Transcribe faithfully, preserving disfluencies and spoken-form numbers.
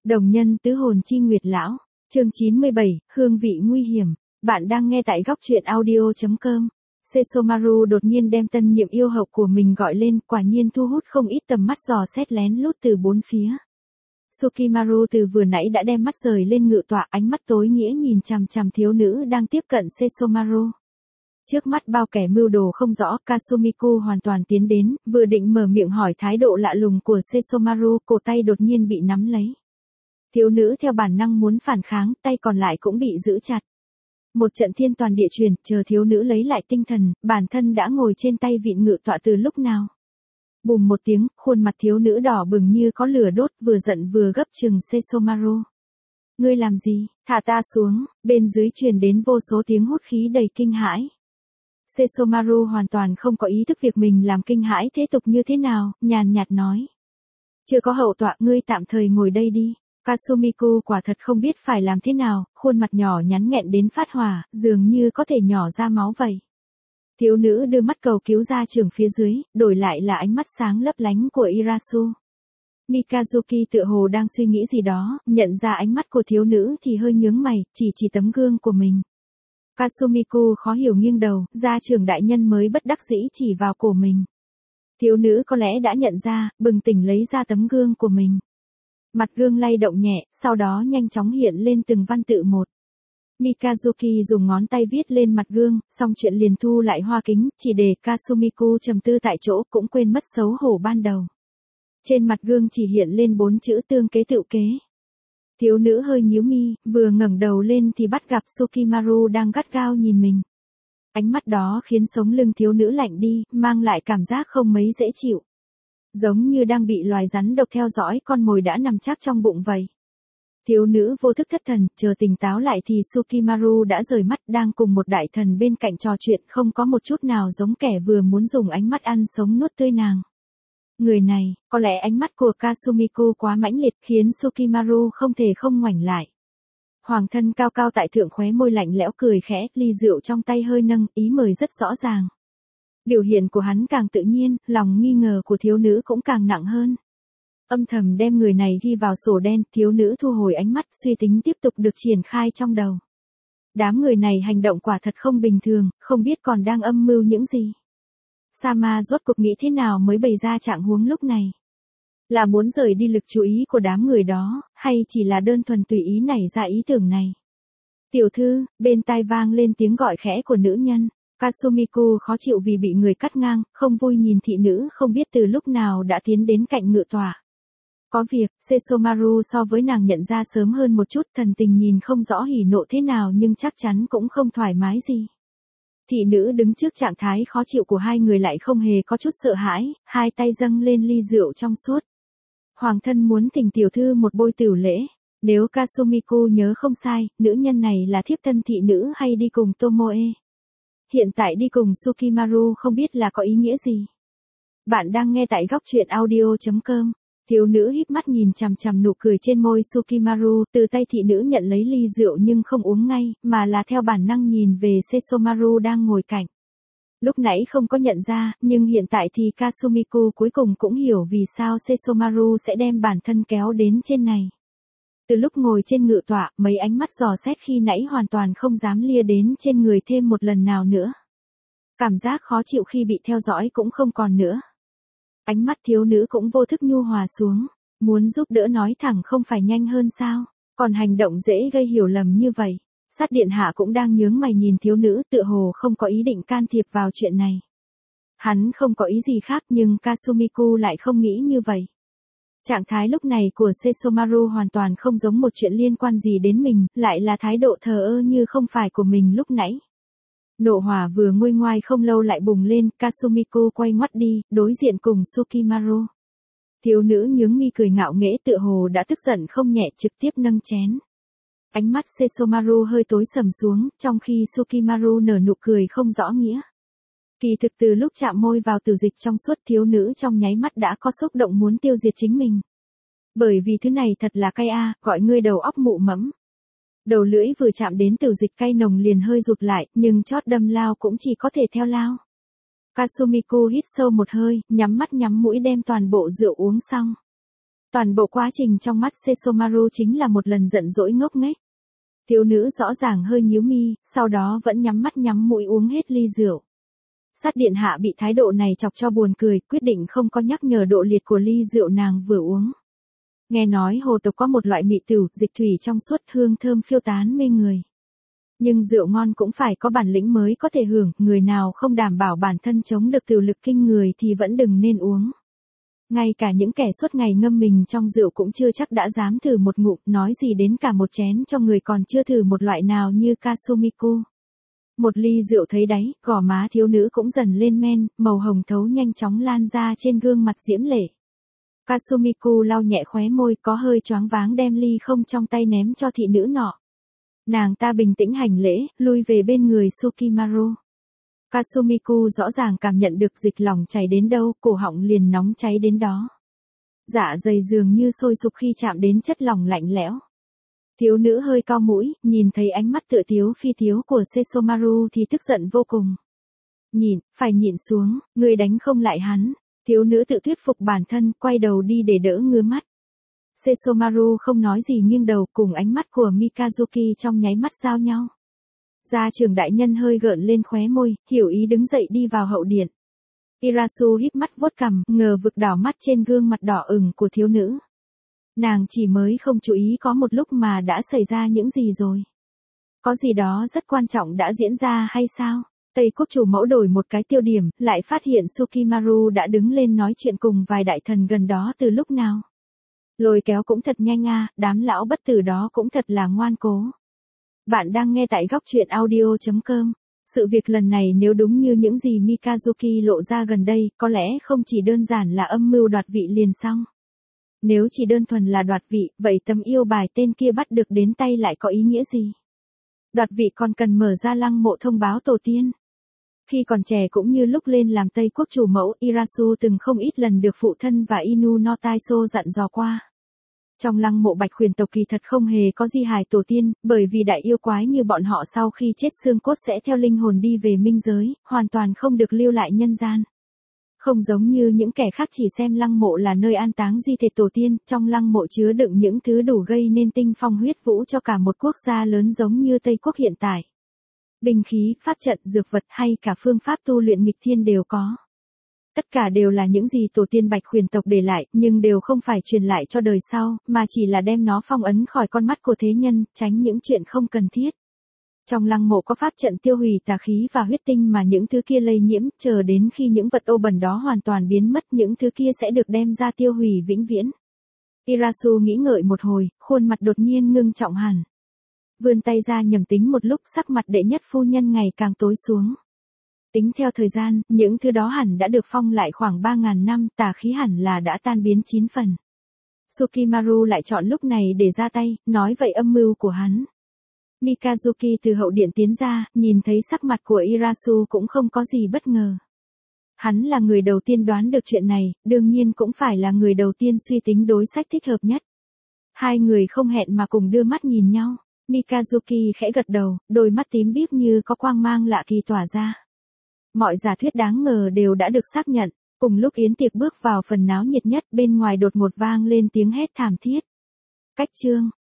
Đồng nhân tứ hồn chi nguyệt lão, chương chín mươi bảy, hương vị nguy hiểm. Bạn đang nghe tại góc truyện audio chấm com. Sesomaru đột nhiên đem tân nhiệm yêu hậu của mình gọi lên, quả nhiên thu hút không ít tầm mắt dò xét lén lút từ bốn phía. Sukimaru từ vừa nãy đã đem mắt rời lên ngự tọa, ánh mắt tối nghĩa nhìn chằm chằm thiếu nữ đang tiếp cận Sesomaru. Trước mắt bao kẻ mưu đồ không rõ, Kasumiku hoàn toàn tiến đến, vừa định mở miệng hỏi thái độ lạ lùng của Sesomaru, cổ tay đột nhiên bị nắm lấy. Thiếu nữ theo bản năng muốn phản kháng, tay còn lại cũng bị giữ chặt. Một trận thiên toàn địa chuyển, chờ thiếu nữ lấy lại tinh thần, bản thân đã ngồi trên tay vịn ngự tọa từ lúc nào. Bùm một tiếng, khuôn mặt thiếu nữ đỏ bừng như có lửa đốt, vừa giận vừa gấp chừng Sesomaru. Ngươi làm gì, thả ta xuống, bên dưới truyền đến vô số tiếng hút khí đầy kinh hãi. Sesomaru hoàn toàn không có ý thức việc mình làm kinh hãi thế tục như thế nào, nhàn nhạt nói. Chưa có hậu tọa, ngươi tạm thời ngồi đây đi. Kasumiku quả thật không biết phải làm thế nào, khuôn mặt nhỏ nhắn nghẹn đến phát hỏa, dường như có thể nhỏ ra máu vậy. Thiếu nữ đưa mắt cầu cứu ra trường phía dưới, đổi lại là ánh mắt sáng lấp lánh của Irasu. Mikazuki tựa hồ đang suy nghĩ gì đó, nhận ra ánh mắt của thiếu nữ thì hơi nhướng mày, chỉ chỉ tấm gương của mình. Kasumiku khó hiểu nghiêng đầu, gia trưởng đại nhân mới bất đắc dĩ chỉ vào cổ mình. Thiếu nữ có lẽ đã nhận ra, bừng tỉnh lấy ra tấm gương của mình. Mặt gương lay động nhẹ, sau đó nhanh chóng hiện lên từng văn tự một. Mikazuki dùng ngón tay viết lên mặt gương, xong chuyện liền thu lại hoa kính, chỉ để Kasumiku trầm tư tại chỗ, cũng quên mất xấu hổ ban đầu. Trên mặt gương chỉ hiện lên bốn chữ tương kế tựu kế. Thiếu nữ hơi nhíu mi, vừa ngẩng đầu lên thì bắt gặp Sukimaru đang gắt gao nhìn mình. Ánh mắt đó khiến sống lưng thiếu nữ lạnh đi, mang lại cảm giác không mấy dễ chịu. Giống như đang bị loài rắn độc theo dõi con mồi đã nằm chắc trong bụng vậy. Thiếu nữ vô thức thất thần, chờ tỉnh táo lại thì Sukimaru đã rời mắt, đang cùng một đại thần bên cạnh trò chuyện, không có một chút nào giống kẻ vừa muốn dùng ánh mắt ăn sống nuốt tươi nàng. Người này, có lẽ ánh mắt của Kasumiku quá mãnh liệt khiến Sukimaru không thể không ngoảnh lại. Hoàng thân cao cao tại thượng, khóe môi lạnh lẽo cười khẽ, ly rượu trong tay hơi nâng, ý mời rất rõ ràng. Biểu hiện của hắn càng tự nhiên, lòng nghi ngờ của thiếu nữ cũng càng nặng hơn. Âm thầm đem người này ghi vào sổ đen, thiếu nữ thu hồi ánh mắt, suy tính tiếp tục được triển khai trong đầu. Đám người này hành động quả thật không bình thường, không biết còn đang âm mưu những gì. Sama rốt cuộc nghĩ thế nào mới bày ra trạng huống lúc này? Là muốn rời đi lực chú ý của đám người đó, hay chỉ là đơn thuần tùy ý nảy ra ý tưởng này? Tiểu thư, bên tai vang lên tiếng gọi khẽ của nữ nhân. Kasumiku khó chịu vì bị người cắt ngang, không vui nhìn thị nữ không biết từ lúc nào đã tiến đến cạnh ngự tọa. Có việc, Sesomaru so với nàng nhận ra sớm hơn một chút, thần tình nhìn không rõ hỉ nộ thế nào nhưng chắc chắn cũng không thoải mái gì. Thị nữ đứng trước trạng thái khó chịu của hai người lại không hề có chút sợ hãi, hai tay dâng lên ly rượu trong suốt. Hoàng thân muốn thỉnh tiểu thư một bôi tửu lễ. Nếu Kasumiku nhớ không sai, nữ nhân này là thiếp thân thị nữ hay đi cùng Tomoe. Hiện tại đi cùng Sukimaru không biết là có ý nghĩa gì. Bạn đang nghe tại góc truyện audio chấm com. Thiếu nữ híp mắt nhìn chằm chằm nụ cười trên môi Sukimaru, từ tay thị nữ nhận lấy ly rượu nhưng không uống ngay, mà là theo bản năng nhìn về Sesomaru đang ngồi cạnh. Lúc nãy không có nhận ra, nhưng hiện tại thì Kasumiku cuối cùng cũng hiểu vì sao Sesomaru sẽ đem bản thân kéo đến trên này. Từ lúc ngồi trên ngự tọa, mấy ánh mắt dò xét khi nãy hoàn toàn không dám lia đến trên người thêm một lần nào nữa. Cảm giác khó chịu khi bị theo dõi cũng không còn nữa. Ánh mắt thiếu nữ cũng vô thức nhu hòa xuống, muốn giúp đỡ nói thẳng không phải nhanh hơn sao, còn hành động dễ gây hiểu lầm như vậy. Sát điện hạ cũng đang nhướng mày nhìn thiếu nữ, tựa hồ không có ý định can thiệp vào chuyện này. Hắn không có ý gì khác nhưng Kasumiku lại không nghĩ như vậy. Trạng thái lúc này của Sesomaru hoàn toàn không giống một chuyện liên quan gì đến mình, lại là thái độ thờ ơ như không phải của mình lúc nãy. Nộ hỏa vừa nguôi ngoai không lâu lại bùng lên, Kasumiku quay ngoắt đi, đối diện cùng Sukimaru. Thiếu nữ nhướng mi cười ngạo nghễ, tựa hồ đã tức giận không nhẹ, trực tiếp nâng chén. Ánh mắt Sesomaru hơi tối sầm xuống, trong khi Sukimaru nở nụ cười không rõ nghĩa. Kỳ thực từ lúc chạm môi vào tử dịch trong suốt, thiếu nữ trong nháy mắt đã có xúc động muốn tiêu diệt chính mình. Bởi vì thứ này thật là cay a, gọi ngươi đầu óc mụ mẫm. Đầu lưỡi vừa chạm đến tử dịch cay nồng liền hơi rụt lại, nhưng chót đâm lao cũng chỉ có thể theo lao. Kasumiku hít sâu một hơi, nhắm mắt nhắm mũi đem toàn bộ rượu uống xong. Toàn bộ quá trình trong mắt Sesomaru chính là một lần giận dỗi ngốc nghếch. Thiếu nữ rõ ràng hơi nhíu mi, sau đó vẫn nhắm mắt nhắm mũi uống hết ly rượu. Sát điện hạ bị thái độ này chọc cho buồn cười, quyết định không có nhắc nhở độ liệt của ly rượu nàng vừa uống. Nghe nói hồ tộc có một loại mị tửu, dịch thủy trong suốt hương thơm phiêu tán mê người. Nhưng rượu ngon cũng phải có bản lĩnh mới có thể hưởng, người nào không đảm bảo bản thân chống được tửu lực kinh người thì vẫn đừng nên uống. Ngay cả những kẻ suốt ngày ngâm mình trong rượu cũng chưa chắc đã dám thử một ngụm, nói gì đến cả một chén cho người còn chưa thử một loại nào như Kasumiku. Một ly rượu thấy đáy, gò má thiếu nữ cũng dần lên men, màu hồng thấu nhanh chóng lan ra trên gương mặt diễm lệ. Kasumiku lau nhẹ khóe môi, có hơi choáng váng đem ly không trong tay ném cho thị nữ nọ. Nàng ta bình tĩnh hành lễ, lui về bên người Sukimaru. Kasumiku rõ ràng cảm nhận được dịch lòng chảy đến đâu, cổ họng liền nóng cháy đến đó. Dạ dày dường như sôi sục khi chạm đến chất lỏng lạnh lẽo. Thiếu nữ hơi cau mũi, nhìn thấy ánh mắt tựa tiếu phi tiếu của Sesomaru thì tức giận vô cùng. Nhìn, phải nhịn xuống, người đánh không lại hắn. Thiếu nữ tự thuyết phục bản thân, quay đầu đi để đỡ ngứa mắt. Sesomaru không nói gì nghiêng đầu, cùng ánh mắt của Mikazuki trong nháy mắt giao nhau. Gia trưởng đại nhân hơi gợn lên khóe môi, hiểu ý đứng dậy đi vào hậu điện. Irasu híp mắt vuốt cằm, ngờ vực đảo mắt trên gương mặt đỏ ửng của thiếu nữ. Nàng chỉ mới không chú ý có một lúc mà đã xảy ra những gì rồi. Có gì đó rất quan trọng đã diễn ra hay sao? Tây quốc chủ mẫu đổi một cái tiêu điểm, lại phát hiện Sukimaru đã đứng lên nói chuyện cùng vài đại thần gần đó từ lúc nào. Lôi kéo cũng thật nhanh à, đám lão bất tử đó cũng thật là ngoan cố. Bạn đang nghe tại góc truyện audio chấm com. Sự việc lần này nếu đúng như những gì Mikazuki lộ ra gần đây, có lẽ không chỉ đơn giản là âm mưu đoạt vị liền xong. Nếu chỉ đơn thuần là đoạt vị, vậy tấm yêu bài tên kia bắt được đến tay lại có ý nghĩa gì? Đoạt vị còn cần mở ra lăng mộ thông báo tổ tiên. Khi còn trẻ cũng như lúc lên làm Tây quốc chủ mẫu, Irasu từng không ít lần được phụ thân và Inu no Taisho dặn dò qua. Trong lăng mộ bạch huyền tộc kỳ thật không hề có di hài tổ tiên, bởi vì đại yêu quái như bọn họ sau khi chết xương cốt sẽ theo linh hồn đi về minh giới, hoàn toàn không được lưu lại nhân gian. Không giống như những kẻ khác chỉ xem lăng mộ là nơi an táng di thể tổ tiên, trong lăng mộ chứa đựng những thứ đủ gây nên tinh phong huyết vũ cho cả một quốc gia lớn giống như Tây quốc hiện tại. Binh khí, pháp trận, dược vật hay cả phương pháp tu luyện nghịch thiên đều có. Tất cả đều là những gì tổ tiên bạch huyền tộc để lại, nhưng đều không phải truyền lại cho đời sau, mà chỉ là đem nó phong ấn khỏi con mắt của thế nhân, tránh những chuyện không cần thiết. Trong lăng mộ có pháp trận tiêu hủy tà khí và huyết tinh mà những thứ kia lây nhiễm, chờ đến khi những vật ô bẩn đó hoàn toàn biến mất, những thứ kia sẽ được đem ra tiêu hủy vĩnh viễn. Irasu nghĩ ngợi một hồi, khuôn mặt đột nhiên ngưng trọng hẳn. Vươn tay ra nhầm tính một lúc, sắc mặt đệ nhất phu nhân ngày càng tối xuống. Tính theo thời gian, những thứ đó hẳn đã được phong lại khoảng ba ngàn năm, tà khí hẳn là đã tan biến chín phần. Sukimaru lại chọn lúc này để ra tay, nói vậy âm mưu của hắn. Mikazuki từ hậu điện tiến ra, nhìn thấy sắc mặt của Irasu cũng không có gì bất ngờ. Hắn là người đầu tiên đoán được chuyện này, đương nhiên cũng phải là người đầu tiên suy tính đối sách thích hợp nhất. Hai người không hẹn mà cùng đưa mắt nhìn nhau. Mikazuki khẽ gật đầu, đôi mắt tím biếc như có quang mang lạ kỳ tỏa ra. Mọi giả thuyết đáng ngờ đều đã được xác nhận. Cùng lúc yến tiệc bước vào phần náo nhiệt nhất, bên ngoài đột ngột vang lên tiếng hét thảm thiết. Cách chương.